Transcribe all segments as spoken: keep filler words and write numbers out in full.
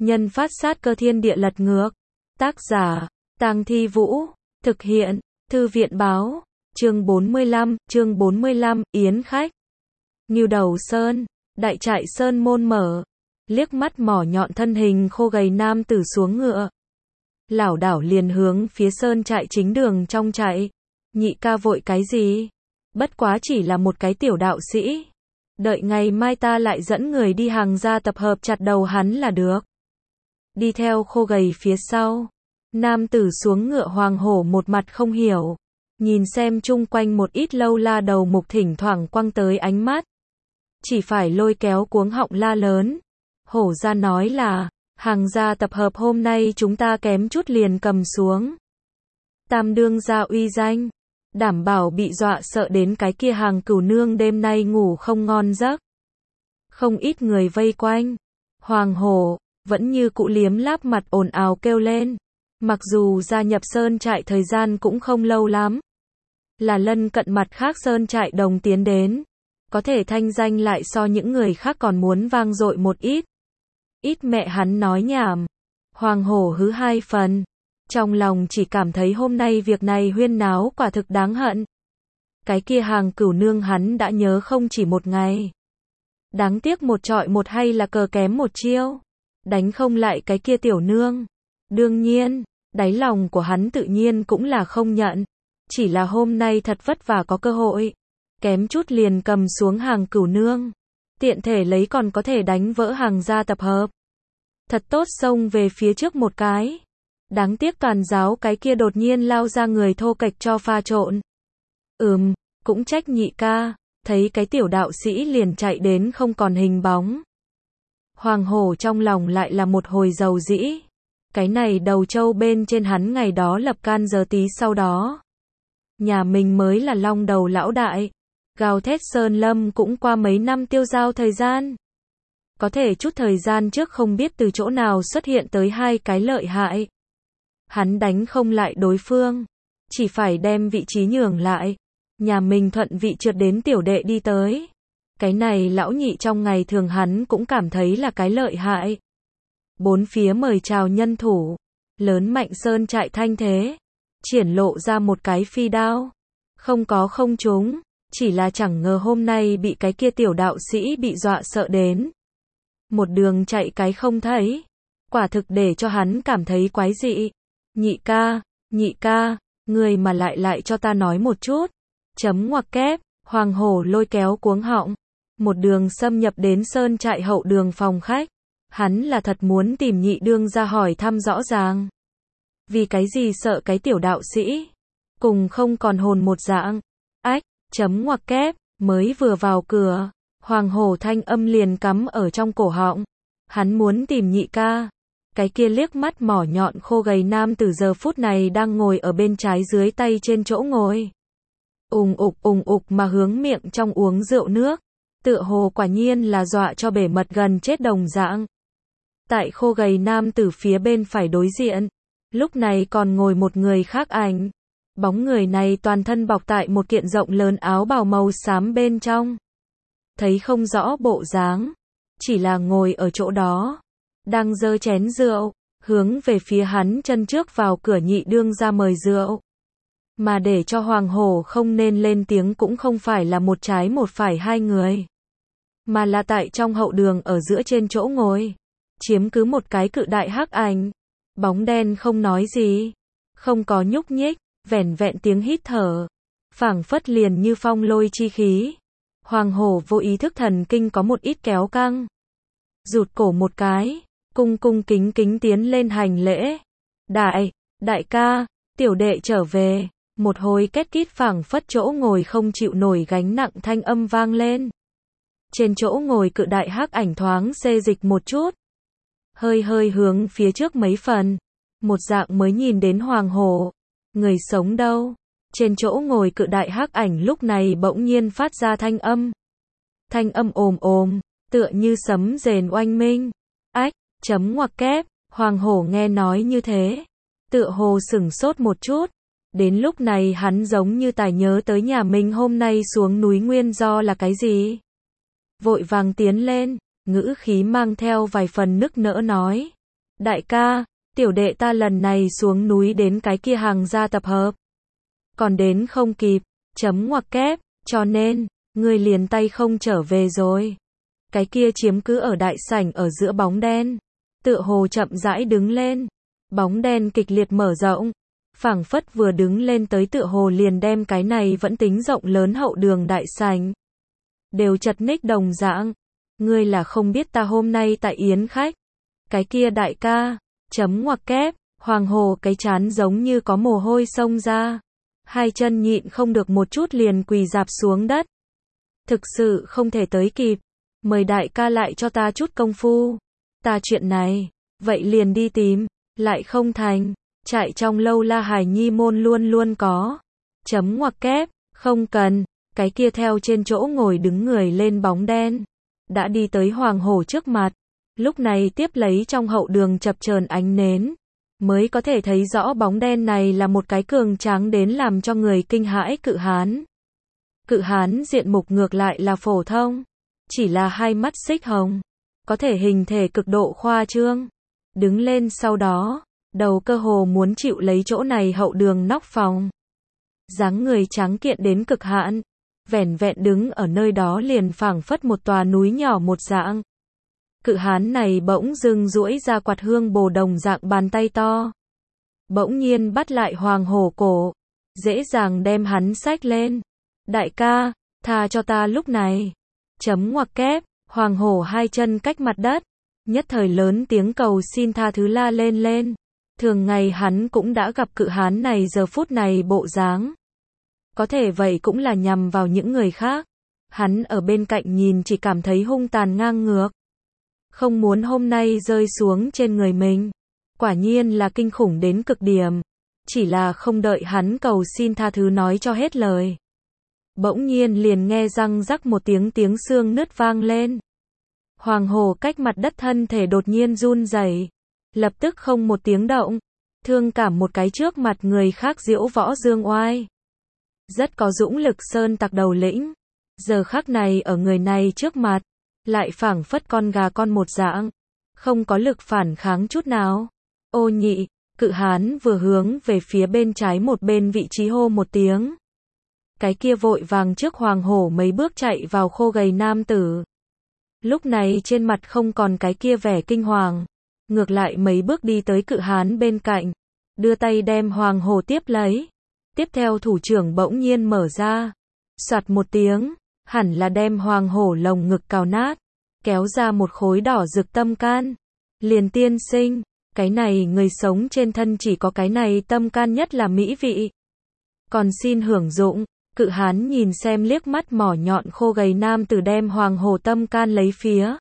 Nhân phát sát cơ thiên địa lật ngược. Tác giả, Tang Thi Vũ. Thực hiện, Thư viện báo. Chương bốn mươi lăm, chương bốn mươi lăm, yến khách. Ngưu Đầu Sơn, đại trại sơn môn mở. Liếc mắt mỏ nhọn thân hình khô gầy nam tử xuống ngựa. Lảo đảo liền hướng phía sơn trại chính đường trong chạy. Nhị ca vội cái gì? Bất quá chỉ là một cái tiểu đạo sĩ. Đợi ngày mai ta lại dẫn người đi hàng ra tập hợp chặt đầu hắn là được. Đi theo khô gầy phía sau. Nam tử xuống ngựa hoàng hổ một mặt không hiểu. Nhìn xem chung quanh một ít lâu la đầu mục thỉnh thoảng quăng tới ánh mắt. Chỉ phải lôi kéo cuống họng la lớn. Hổ ra nói là, hàng gia tập hợp hôm nay chúng ta kém chút liền cầm xuống. Tam đương gia uy danh. Đảm bảo bị dọa sợ đến cái kia hàng cửu nương đêm nay ngủ không ngon giấc. Không ít người vây quanh. Hoàng hổ, vẫn như cụ liếm láp mặt ồn ào kêu lên. Mặc dù gia nhập sơn trại thời gian cũng không lâu lắm. Là lân cận mặt khác sơn trại đồng tiến đến. Có thể thanh danh lại so những người khác còn muốn vang dội một ít. Ít mẹ hắn nói nhảm. Hoàng hổ hứ hai phần. Trong lòng chỉ cảm thấy hôm nay việc này huyên náo quả thực đáng hận. Cái kia hàng cửu nương hắn đã nhớ không chỉ một ngày. Đáng tiếc một trọi một hay là cờ kém một chiêu. Đánh không lại cái kia tiểu nương. Đương nhiên, đáy lòng của hắn tự nhiên cũng là không nhận. Chỉ là hôm nay thật vất vả có cơ hội. Kém chút liền cầm xuống hàng cửu nương. Tiện thể lấy còn có thể đánh vỡ hàng gia tập hợp. Thật tốt xông về phía trước một cái. Đáng tiếc toàn giáo cái kia đột nhiên lao ra người thô kệch cho pha trộn. Ừm, cũng trách nhị ca, thấy cái tiểu đạo sĩ liền chạy đến không còn hình bóng. Hoàng hổ trong lòng lại là một hồi dầu dĩ. Cái này đầu trâu bên trên hắn ngày đó lập can giờ tí sau đó. Nhà mình mới là long đầu lão đại. Gào thét sơn lâm cũng qua mấy năm tiêu dao thời gian. Có thể chút thời gian trước không biết từ chỗ nào xuất hiện tới hai cái lợi hại. Hắn đánh không lại đối phương. Chỉ phải đem vị trí nhường lại. Nhà mình thuận vị trượt đến tiểu đệ đi tới. Cái này lão nhị trong ngày thường hắn cũng cảm thấy là cái lợi hại. Bốn phía mời chào nhân thủ. Lớn mạnh sơn trại thanh thế. Triển lộ ra một cái phi đao. Không có không trúng. Chỉ là chẳng ngờ hôm nay bị cái kia tiểu đạo sĩ bị dọa sợ đến. Một đường chạy cái không thấy. Quả thực để cho hắn cảm thấy quái dị. Nhị ca, nhị ca, người mà lại lại cho ta nói một chút. Chấm ngoặc kép, hoàng hổ lôi kéo cuống họng. Một đường xâm nhập đến sơn trại hậu đường phòng khách. Hắn là thật muốn tìm nhị đương ra hỏi thăm rõ ràng. Vì cái gì sợ cái tiểu đạo sĩ. Cùng không còn hồn một dạng. Ách, chấm ngoặc kép, mới vừa vào cửa. Hoàng hổ thanh âm liền cắm ở trong cổ họng. Hắn muốn tìm nhị ca. Cái kia liếc mắt mỏ nhọn khô gầy nam từ giờ phút này đang ngồi ở bên trái dưới tay trên chỗ ngồi. Ùng ục ùng ục mà hướng miệng trong uống rượu nước. Tựa hồ quả nhiên là dọa cho bể mật gần chết đồng dạng. Tại khô gầy nam từ phía bên phải đối diện. Lúc này còn ngồi một người khác ảnh. Bóng người này toàn thân bọc tại một kiện rộng lớn áo bào màu xám bên trong. Thấy không rõ bộ dáng. Chỉ là ngồi ở chỗ đó. Đang giơ chén rượu. Hướng về phía hắn chân trước vào cửa nhị đương ra mời rượu. Mà để cho hoàng hổ không nên lên tiếng cũng không phải là một trái một phải hai người. Mà là tại trong hậu đường ở giữa trên chỗ ngồi. Chiếm cứ một cái cự đại hắc ảnh. Bóng đen không nói gì. Không có nhúc nhích. Vẻn vẹn tiếng hít thở. Phảng phất liền như phong lôi chi khí. Hoàng hổ vô ý thức thần kinh có một ít kéo căng. Rụt cổ một cái. Cung cung kính kính tiến lên hành lễ. Đại, đại ca, tiểu đệ trở về. Một hồi két kít phảng phất chỗ ngồi không chịu nổi gánh nặng thanh âm vang lên. Trên chỗ ngồi cự đại hắc ảnh thoáng xê dịch một chút. Hơi hơi hướng phía trước mấy phần. Một dạng mới nhìn đến hoàng hổ. Người sống đâu? Trên chỗ ngồi cự đại hắc ảnh lúc này bỗng nhiên phát ra thanh âm. Thanh âm ồm ồm, tựa như sấm rền oanh minh. Ách, chấm ngoặc kép, hoàng hổ nghe nói như thế. Tựa hồ sửng sốt một chút. Đến lúc này hắn giống như tài nhớ tới nhà mình hôm nay xuống núi nguyên do là cái gì. Vội vàng tiến lên, ngữ khí mang theo vài phần nức nỡ nói. Đại ca, tiểu đệ ta lần này xuống núi đến cái kia hàng gia tập hợp. Còn đến không kịp, chấm ngoặc kép, cho nên, ngươi liền tay không trở về rồi. Cái kia chiếm cứ ở đại sảnh ở giữa bóng đen. Tựa hồ chậm rãi đứng lên. Bóng đen kịch liệt mở rộng. Phảng phất vừa đứng lên tới tựa hồ liền đem cái này vẫn tính rộng lớn hậu đường đại sảnh. Đều chật ních đồng dạng. Ngươi là không biết ta hôm nay tại yến khách. Cái kia đại ca, chấm ngoặc kép, Hoàng Hồ cái chán giống như có mồ hôi xông ra. Hai chân nhịn không được một chút liền quỳ rạp xuống đất. Thực sự không thể tới kịp. Mời đại ca lại cho ta chút công phu. Ta chuyện này, vậy liền đi tìm, lại không thành. Chạy trong lâu la hài nhi môn luôn luôn có. Chấm ngoặc kép, không cần. Cái kia theo trên chỗ ngồi đứng người lên bóng đen. Đã đi tới Hoàng Hổ trước mặt. Lúc này tiếp lấy trong hậu đường chập chờn ánh nến. Mới có thể thấy rõ bóng đen này là một cái cường tráng đến làm cho người kinh hãi cự hán. Cự hán diện mục ngược lại là phổ thông. Chỉ là hai mắt xích hồng. Có thể hình thể cực độ khoa trương. Đứng lên sau đó, đầu cơ hồ muốn chịu lấy chỗ này hậu đường nóc phòng. Dáng người trắng kiện đến cực hạn. Vẻn vẹn đứng ở nơi đó liền phảng phất một tòa núi nhỏ một dạng. Cự hán này bỗng dưng duỗi ra quạt hương bồ đồng dạng bàn tay to. Bỗng nhiên bắt lại Hoàng Hổ cổ. Dễ dàng đem hắn xách lên. Đại ca, tha cho ta lúc này. Chấm ngoặc kép, Hoàng Hổ hai chân cách mặt đất. Nhất thời lớn tiếng cầu xin tha thứ la lên lên. Thường ngày hắn cũng đã gặp cự hán này giờ phút này bộ dáng. Có thể vậy cũng là nhằm vào những người khác. Hắn ở bên cạnh nhìn chỉ cảm thấy hung tàn ngang ngược. Không muốn hôm nay rơi xuống trên người mình. Quả nhiên là kinh khủng đến cực điểm. Chỉ là không đợi hắn cầu xin tha thứ nói cho hết lời. Bỗng nhiên liền nghe răng rắc một tiếng tiếng xương nứt vang lên. Hoàng Hổ cách mặt đất thân thể đột nhiên run rẩy, lập tức không một tiếng động, thương cảm một cái trước mặt người khác diễu võ dương oai. Rất có dũng lực sơn tặc đầu lĩnh. Giờ khắc này ở người này trước mặt, lại phảng phất con gà con một dạng, không có lực phản kháng chút nào. Ô nhị, cự hán vừa hướng về phía bên trái một bên vị trí hô một tiếng. Cái kia vội vàng trước Hoàng Hổ mấy bước chạy vào khô gầy nam tử. Lúc này trên mặt không còn cái kia vẻ kinh hoàng, ngược lại mấy bước đi tới cự hán bên cạnh, đưa tay đem Hoàng Hổ tiếp lấy. Tiếp theo thủ trưởng bỗng nhiên mở ra, soạt một tiếng, hẳn là đem Hoàng Hổ lồng ngực cào nát, kéo ra một khối đỏ rực tâm can. Liền tiên sinh, cái này người sống trên thân chỉ có cái này tâm can nhất là mỹ vị. Còn xin hưởng dụng. Cự hán nhìn xem liếc mắt mỏ nhọn khô gầy nam tử đem Hoàng Hổ tâm can lấy phía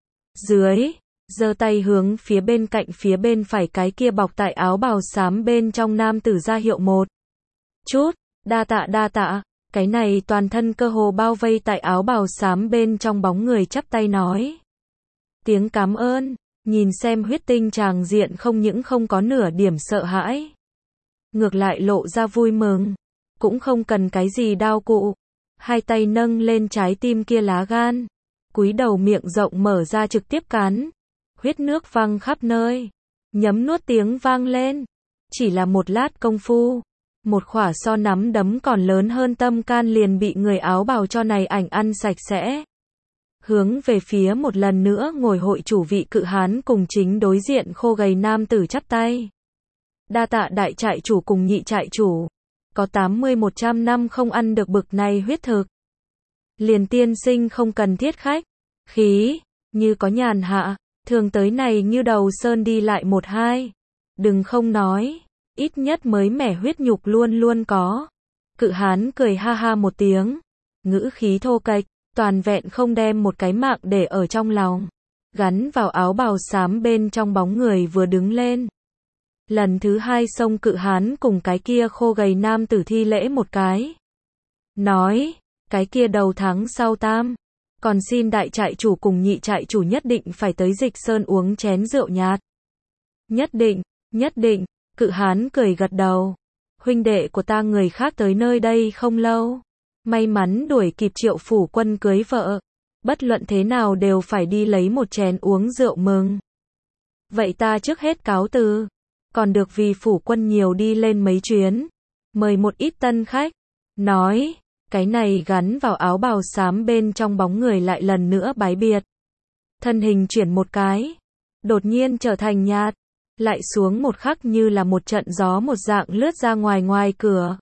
dưới, giơ tay hướng phía bên cạnh phía bên phải cái kia bọc tại áo bào xám bên trong nam tử ra hiệu một chút, đa tạ đa tạ. Cái này toàn thân cơ hồ bao vây tại áo bào xám bên trong bóng người chắp tay nói tiếng cảm ơn. Nhìn xem huyết tinh tràng diện không những không có nửa điểm sợ hãi, ngược lại lộ ra vui mừng. Cũng không cần cái gì đao cụ. Hai tay nâng lên trái tim kia lá gan. Cúi đầu miệng rộng mở ra trực tiếp cắn. Huyết nước văng khắp nơi. Nhấm nuốt tiếng vang lên. Chỉ là một lát công phu. Một khỏa so nắm đấm còn lớn hơn tâm can liền bị người áo bào cho này ảnh ăn sạch sẽ. Hướng về phía một lần nữa ngồi hội chủ vị cự hán cùng chính đối diện khô gầy nam tử chắp tay. Đa tạ đại trại chủ cùng nhị trại chủ. Có tám mươi một trăm năm không ăn được bực này huyết thực. Liền tiên sinh không cần thiết khách khí, như có nhàn hạ, thường tới này như đầu sơn đi lại một hai. Đừng không nói, ít nhất mới mẻ huyết nhục luôn luôn có. Cự hán cười ha ha một tiếng, ngữ khí thô kệch, toàn vẹn không đem một cái mạng để ở trong lòng. Gắn vào áo bào xám bên trong bóng người vừa đứng lên. Lần thứ hai xông cự hán cùng cái kia khô gầy nam tử thi lễ một cái. Nói, cái kia đầu tháng sau tam. Còn xin đại trại chủ cùng nhị trại chủ nhất định phải tới Dịch Sơn uống chén rượu nhạt. Nhất định, nhất định, cự hán cười gật đầu. Huynh đệ của ta người khác tới nơi đây không lâu. May mắn đuổi kịp Triệu phủ quân cưới vợ. Bất luận thế nào đều phải đi lấy một chén uống rượu mừng. Vậy ta trước hết cáo từ. Còn được vì phủ quân nhiều đi lên mấy chuyến. Mời một ít tân khách. Nói, cái này gắn vào áo bào xám bên trong bóng người lại lần nữa bái biệt. Thân hình chuyển một cái. Đột nhiên trở thành nhạt. Lại xuống một khắc như là một trận gió một dạng lướt ra ngoài ngoài cửa.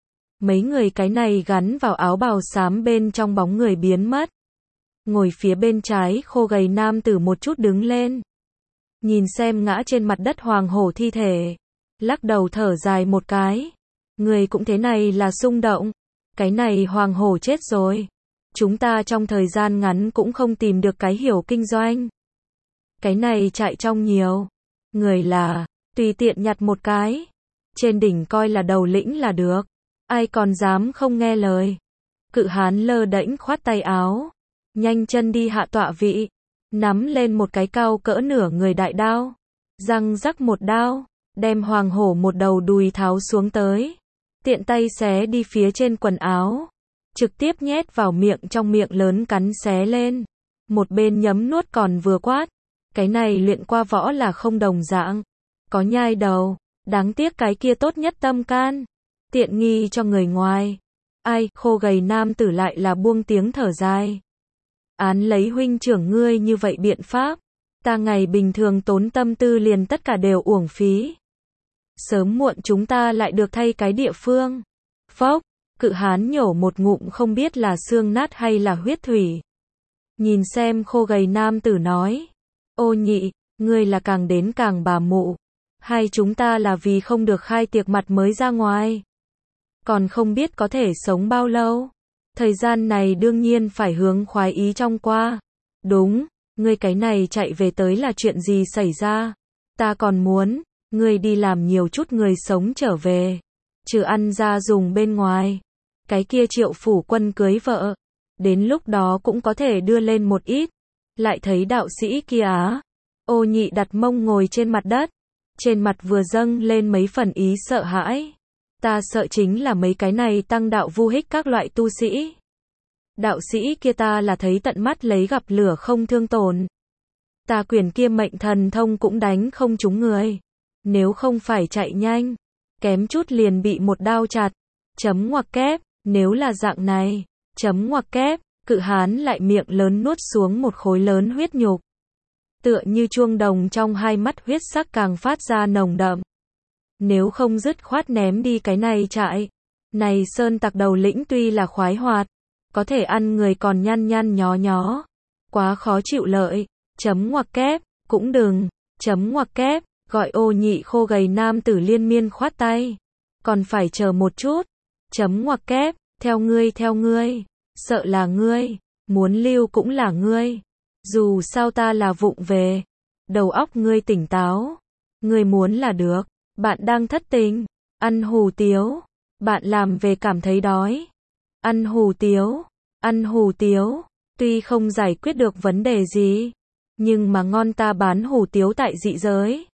Mấy người cái này gắn vào áo bào xám bên trong bóng người biến mất. Ngồi phía bên trái khô gầy nam tử một chút đứng lên. Nhìn xem ngã trên mặt đất hoàng hổ thi thể. Lắc đầu thở dài một cái. Người cũng thế này là xung động. Cái này hoàng hổ chết rồi. Chúng ta trong thời gian ngắn cũng không tìm được cái hiểu kinh doanh. Cái này chạy trong nhiều. Người là, tùy tiện nhặt một cái. Trên đỉnh coi là đầu lĩnh là được. Ai còn dám không nghe lời. Cự hán lơ đễnh khoát tay áo. Nhanh chân đi hạ tọa vị. Nắm lên một cái cao cỡ nửa người đại đao. Răng rắc một đao. Đem hoàng hổ một đầu đùi tháo xuống tới. Tiện tay xé đi phía trên quần áo. Trực tiếp nhét vào miệng trong miệng lớn cắn xé lên. Một bên nhấm nuốt còn vừa quát. Cái này luyện qua võ là không đồng dạng. Có nhai đầu. Đáng tiếc cái kia tốt nhất tâm can. Tiện nghi cho người ngoài. Ai, khô gầy nam tử lại là buông tiếng thở dài. Án lấy huynh trưởng ngươi như vậy biện pháp. Ta ngày bình thường tốn tâm tư liền tất cả đều uổng phí. Sớm muộn chúng ta lại được thay cái địa phương. Phốc, cự hán nhổ một ngụm không biết là xương nát hay là huyết thủy. Nhìn xem khô gầy nam tử nói. Ô nhị, ngươi là càng đến càng bà mụ. Hay chúng ta là vì không được khai tiệc mặt mới ra ngoài. Còn không biết có thể sống bao lâu. Thời gian này đương nhiên phải hướng khoái ý trong qua. Đúng, ngươi cái này chạy về tới là chuyện gì xảy ra. Ta còn muốn, ngươi đi làm nhiều chút người sống trở về. Trừ ăn ra dùng bên ngoài. Cái kia Triệu phủ quân cưới vợ. Đến lúc đó cũng có thể đưa lên một ít. Lại thấy đạo sĩ kia á. Ô nhị đặt mông ngồi trên mặt đất. Trên mặt vừa dâng lên mấy phần ý sợ hãi. Ta sợ chính là mấy cái này tăng đạo vu hích các loại tu sĩ. Đạo sĩ kia ta là thấy tận mắt lấy gặp lửa không thương tổn. Ta quyền kia mệnh thần thông cũng đánh không trúng người. Nếu không phải chạy nhanh, kém chút liền bị một đao chặt. Chấm ngoặc kép, nếu là dạng này, chấm ngoặc kép, cự hán lại miệng lớn nuốt xuống một khối lớn huyết nhục. Tựa như chuông đồng trong hai mắt huyết sắc càng phát ra nồng đậm. Nếu không dứt khoát ném đi cái này chạy. Này sơn tặc đầu lĩnh tuy là khoái hoạt, có thể ăn người còn nhăn nhăn nhó nhó. Quá khó chịu lợi. Chấm ngoặc kép, cũng đừng. Chấm ngoặc kép, gọi ô nhị khô gầy nam tử liên miên khoát tay. Còn phải chờ một chút. Chấm ngoặc kép, theo ngươi theo ngươi. Sợ là ngươi. Muốn lưu cũng là ngươi. Dù sao ta là vụng về. Đầu óc ngươi tỉnh táo. Ngươi muốn là được. Bạn đang thất tình. Ăn hủ tiếu. Bạn làm về cảm thấy đói. Ăn hủ tiếu. Ăn hủ tiếu. Tuy không giải quyết được vấn đề gì. Nhưng mà ngon ta bán hủ tiếu tại dị giới.